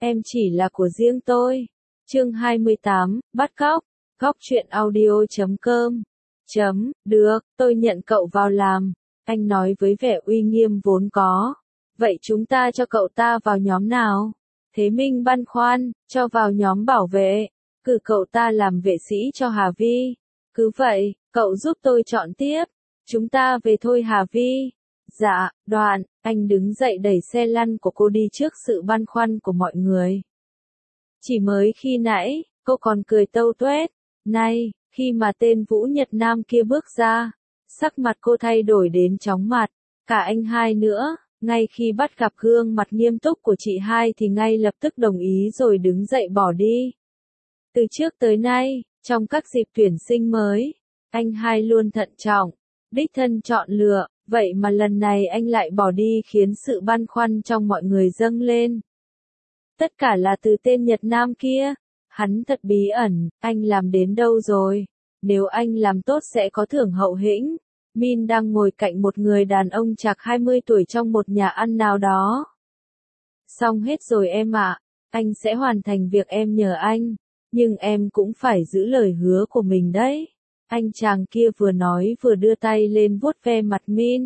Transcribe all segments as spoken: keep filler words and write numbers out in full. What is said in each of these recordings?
em chỉ là của riêng tôi. Chương hai mươi tám, bắt cóc. Góc truyện audio chấm com. Chấm, được, tôi nhận cậu vào làm. Anh nói với vẻ uy nghiêm vốn có. Vậy chúng ta cho cậu ta vào nhóm nào? Thế Minh băn khoăn, cho vào nhóm bảo vệ. Cử cậu ta làm vệ sĩ cho Hà Vi. Cứ vậy, cậu giúp tôi chọn tiếp. Chúng ta về thôi Hà Vi. Dạ, Đoạn, anh đứng dậy đẩy xe lăn của cô đi trước sự băn khoăn của mọi người. Chỉ mới khi nãy, cô còn cười tâu tuét. Nay, khi mà tên Vũ Nhật Nam kia bước ra, sắc mặt cô thay đổi đến chóng mặt. Cả anh hai nữa, ngay khi bắt gặp gương mặt nghiêm túc của chị hai thì ngay lập tức đồng ý rồi đứng dậy bỏ đi. Từ trước tới nay, trong các dịp tuyển sinh mới, anh hai luôn thận trọng, đích thân chọn lựa, vậy mà lần này anh lại bỏ đi khiến sự băn khoăn trong mọi người dâng lên. Tất cả là từ tên Nhật Nam kia, hắn thật bí ẩn, anh làm đến đâu rồi? Nếu anh làm tốt sẽ có thưởng hậu hĩnh. Min đang ngồi cạnh một người đàn ông chạc hai mươi tuổi trong một nhà ăn nào đó. Xong hết rồi em ạ, anh sẽ hoàn thành việc em nhờ anh, nhưng em cũng phải giữ lời hứa của mình đấy. Anh chàng kia vừa nói vừa đưa tay lên vuốt ve mặt Min.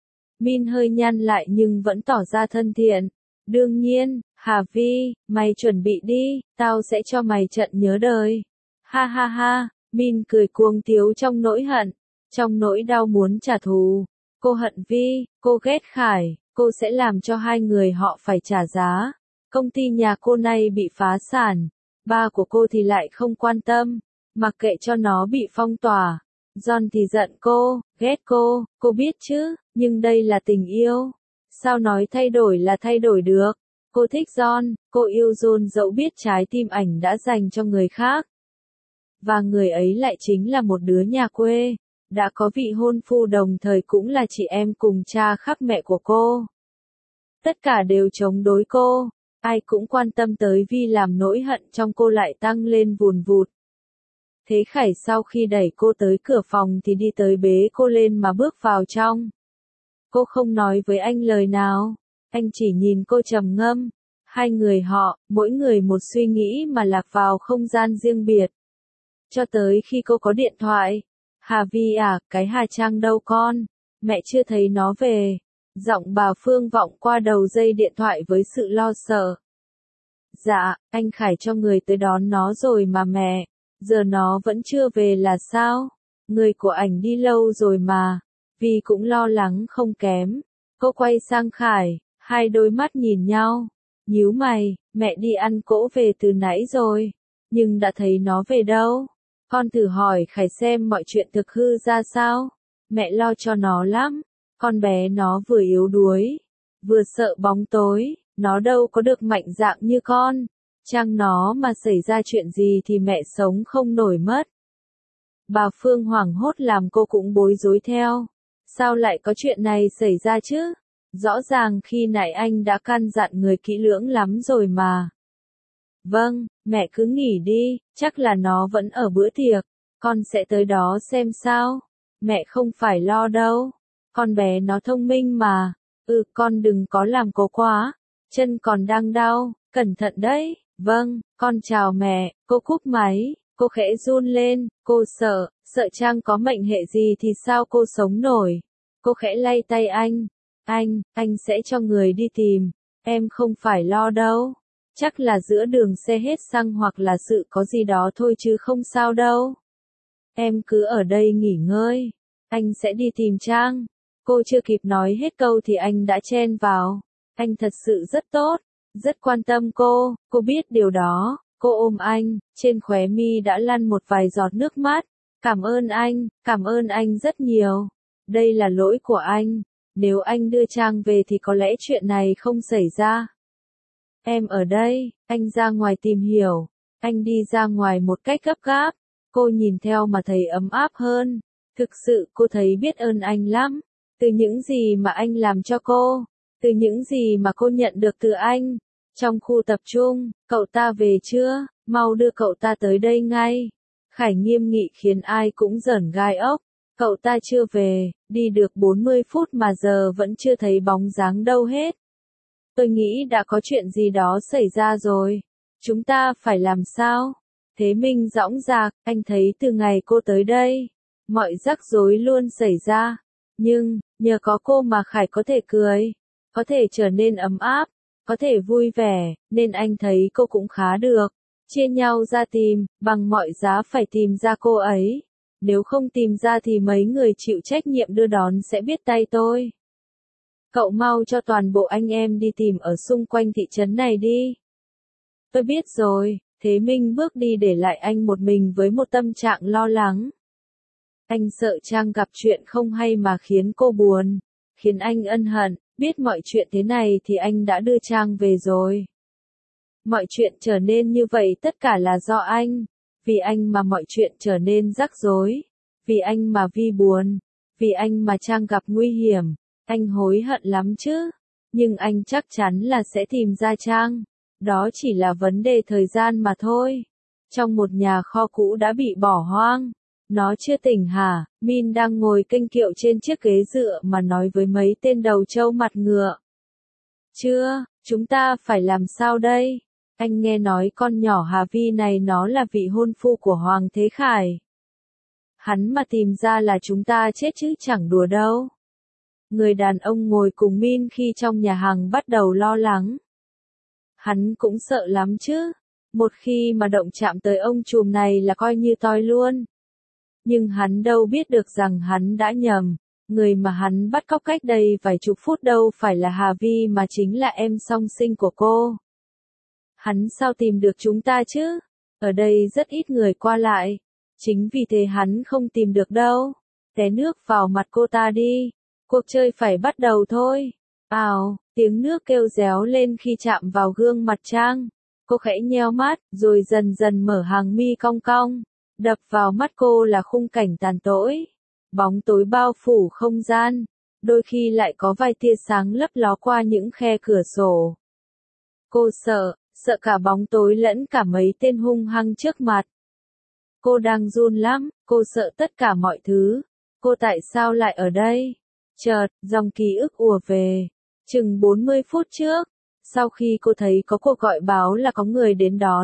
Min hơi nhăn lại nhưng vẫn tỏ ra thân thiện. Đương nhiên, Hà Vi, mày chuẩn bị đi, tao sẽ cho mày trận nhớ đời. Ha ha ha, Min cười cuồng tiếu trong nỗi hận, trong nỗi đau muốn trả thù. Cô hận Vi, cô ghét Khải, cô sẽ làm cho hai người họ phải trả giá. Công ty nhà cô này bị phá sản, ba của cô thì lại không quan tâm, mặc kệ cho nó bị phong tỏa. John thì giận cô, ghét cô, cô biết chứ, nhưng đây là tình yêu. Sao nói thay đổi là thay đổi được? Cô thích John, cô yêu John dẫu biết trái tim ảnh đã dành cho người khác. Và người ấy lại chính là một đứa nhà quê, đã có vị hôn phu đồng thời cũng là chị em cùng cha khác mẹ của cô. Tất cả đều chống đối cô, ai cũng quan tâm tới Vi làm nỗi hận trong cô lại tăng lên vùn vụt. Thế Khải sau khi đẩy cô tới cửa phòng thì đi tới bế cô lên mà bước vào trong. Cô không nói với anh lời nào, anh chỉ nhìn cô trầm ngâm. Hai người họ, mỗi người một suy nghĩ mà lạc vào không gian riêng biệt. Cho tới khi cô có điện thoại. Hà Vi à, cái Hà Trang đâu con? Mẹ chưa thấy nó về. Giọng bà Phương vọng qua đầu dây điện thoại với sự lo sợ. Dạ, anh Khải cho người tới đón nó rồi mà mẹ. Giờ nó vẫn chưa về là sao? Người của ảnh đi lâu rồi mà. Vi cũng lo lắng không kém. Cô quay sang Khải, hai đôi mắt nhìn nhau. Nhíu mày, mẹ đi ăn cỗ về từ nãy rồi. Nhưng đã thấy nó về đâu? Con thử hỏi Khải xem mọi chuyện thực hư ra sao. Mẹ lo cho nó lắm. Con bé nó vừa yếu đuối, vừa sợ bóng tối, nó đâu có được mạnh dạn như con. Chăng nó mà xảy ra chuyện gì thì mẹ sống không nổi mất. Bà Phương hoảng hốt làm cô cũng bối rối theo. Sao lại có chuyện này xảy ra chứ? Rõ ràng khi nãy anh đã căn dặn người kỹ lưỡng lắm rồi mà. Vâng, mẹ cứ nghỉ đi, chắc là nó vẫn ở bữa tiệc, con sẽ tới đó xem sao. Mẹ không phải lo đâu, con bé nó thông minh mà. Ừ, con đừng có làm cố quá, chân còn đang đau, cẩn thận đấy. Vâng, con chào mẹ. Cô cúp máy, cô khẽ run lên, cô sợ, sợ Trang có mệnh hệ gì thì sao cô sống nổi. Cô khẽ lay tay anh. Anh, anh sẽ cho người đi tìm, em không phải lo đâu. Chắc là giữa đường xe hết xăng hoặc là sự có gì đó thôi chứ không sao đâu. Em cứ ở đây nghỉ ngơi, anh sẽ đi tìm Trang. Cô chưa kịp nói hết câu thì anh đã chen vào. Anh thật sự rất tốt, rất quan tâm cô, cô biết điều đó. Cô ôm anh, trên khóe mi đã lăn một vài giọt nước mắt. Cảm ơn anh, cảm ơn anh rất nhiều. Đây là lỗi của anh. Nếu anh đưa Trang về thì có lẽ chuyện này không xảy ra. Em ở đây, anh ra ngoài tìm hiểu. Anh đi ra ngoài một cách gấp gáp. Cô nhìn theo mà thấy ấm áp hơn. Thực sự cô thấy biết ơn anh lắm. Từ những gì mà anh làm cho cô. Từ những gì mà cô nhận được từ anh. Trong khu tập trung, cậu ta về chưa? Mau đưa cậu ta tới đây ngay. Khải nghiêm nghị khiến ai cũng giởn gai ốc. Cậu ta chưa về, đi được bốn mươi phút mà giờ vẫn chưa thấy bóng dáng đâu hết. Tôi nghĩ đã có chuyện gì đó xảy ra rồi. Chúng ta phải làm sao? Thế Minh dõng dạc, anh thấy từ ngày cô tới đây, mọi rắc rối luôn xảy ra. Nhưng, nhờ có cô mà Khải có thể cười, có thể trở nên ấm áp, có thể vui vẻ, nên anh thấy cô cũng khá được. Chia nhau ra tìm, bằng mọi giá phải tìm ra cô ấy. Nếu không tìm ra thì mấy người chịu trách nhiệm đưa đón sẽ biết tay tôi. Cậu mau cho toàn bộ anh em đi tìm ở xung quanh thị trấn này đi. Tôi biết rồi. Thế Minh bước đi để lại anh một mình với một tâm trạng lo lắng. Anh sợ Trang gặp chuyện không hay mà khiến cô buồn, khiến anh ân hận. Biết mọi chuyện thế này thì anh đã đưa Trang về rồi. Mọi chuyện trở nên như vậy tất cả là do anh. Vì anh mà mọi chuyện trở nên rắc rối. Vì anh mà Vi buồn. Vì anh mà Trang gặp nguy hiểm. Anh hối hận lắm chứ. Nhưng anh chắc chắn là sẽ tìm ra Trang. Đó chỉ là vấn đề thời gian mà thôi. Trong một nhà kho cũ đã bị bỏ hoang. Nó chưa tỉnh hả? Min đang ngồi kênh kiệu trên chiếc ghế dựa mà nói với mấy tên đầu trâu mặt ngựa. Chưa, chúng ta phải làm sao đây? Anh nghe nói con nhỏ Hà Vi này nó là vị hôn phu của Hoàng Thế Khải. Hắn mà tìm ra là chúng ta chết chứ chẳng đùa đâu. Người đàn ông ngồi cùng Min khi trong nhà hàng bắt đầu lo lắng. Hắn cũng sợ lắm chứ. Một khi mà động chạm tới ông trùm này là coi như toi luôn. Nhưng hắn đâu biết được rằng hắn đã nhầm. Người mà hắn bắt cóc cách đây vài chục phút đâu phải là Hà Vi mà chính là em song sinh của cô. Hắn sao tìm được chúng ta chứ? Ở đây rất ít người qua lại. Chính vì thế hắn không tìm được đâu. Té nước vào mặt cô ta đi. Cuộc chơi phải bắt đầu thôi. Ào, tiếng nước kêu réo lên khi chạm vào gương mặt Trang. Cô khẽ nheo mắt, rồi dần dần mở hàng mi cong cong. Đập vào mắt cô là khung cảnh tàn tối. Bóng tối bao phủ không gian. Đôi khi lại có vài tia sáng lấp ló qua những khe cửa sổ. Cô sợ, sợ cả bóng tối lẫn cả mấy tên hung hăng trước mặt. Cô đang run lắm, cô sợ tất cả mọi thứ. Cô tại sao lại ở đây? Chợt, dòng ký ức ùa về. Chừng bốn mươi phút trước, sau khi cô thấy có cuộc gọi báo là có người đến đón.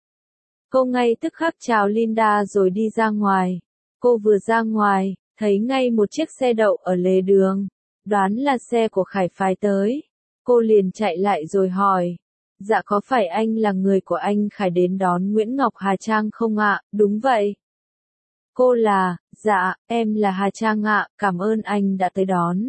Cô ngay tức khắc chào Linda rồi đi ra ngoài. Cô vừa ra ngoài, thấy ngay một chiếc xe đậu ở lề đường. Đoán là xe của Khải phái tới. Cô liền chạy lại rồi hỏi. Dạ có phải anh là người của anh Khải đến đón Nguyễn Ngọc Hà Trang không ạ? Đúng vậy. Cô là, dạ, em là Hà Trang ạ, cảm ơn anh đã tới đón.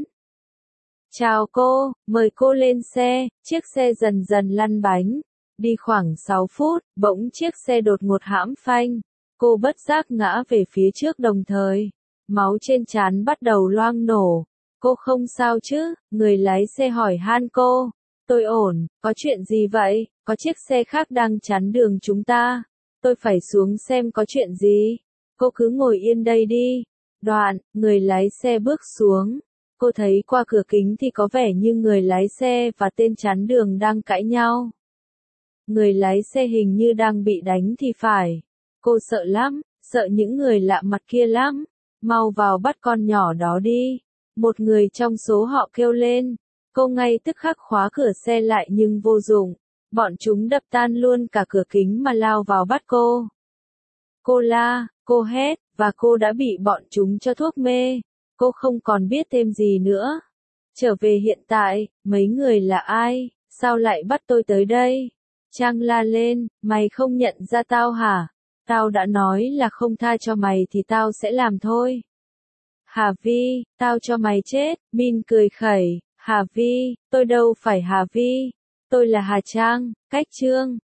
Chào cô, mời cô lên xe, chiếc xe dần dần lăn bánh. Đi khoảng sáu phút, bỗng chiếc xe đột ngột hãm phanh. Cô bất giác ngã về phía trước đồng thời. Máu trên trán bắt đầu loang nổ. Cô không sao chứ? Người lái xe hỏi han cô. Tôi ổn, có chuyện gì vậy? Có chiếc xe khác đang chắn đường chúng ta. Tôi phải xuống xem có chuyện gì. Cô cứ ngồi yên đây đi. Đoạn, người lái xe bước xuống. Cô thấy qua cửa kính thì có vẻ như người lái xe và tên chắn đường đang cãi nhau. Người lái xe hình như đang bị đánh thì phải. Cô sợ lắm, sợ những người lạ mặt kia lắm. Mau vào bắt con nhỏ đó đi. Một người trong số họ kêu lên. Cô ngay tức khắc khóa cửa xe lại nhưng vô dụng. Bọn chúng đập tan luôn cả cửa kính mà lao vào bắt cô. Cô la, cô hét, và cô đã bị bọn chúng cho thuốc mê. Cô không còn biết thêm gì nữa. Trở về hiện tại, mấy người là ai? Sao lại bắt tôi tới đây? Trang la lên, mày không nhận ra tao hả? Tao đã nói là không tha cho mày thì tao sẽ làm thôi. Hà Vi, tao cho mày chết. Min cười khẩy. Hà Vi, tôi đâu phải Hà Vi. Tôi là Hà Trang, cách Trương.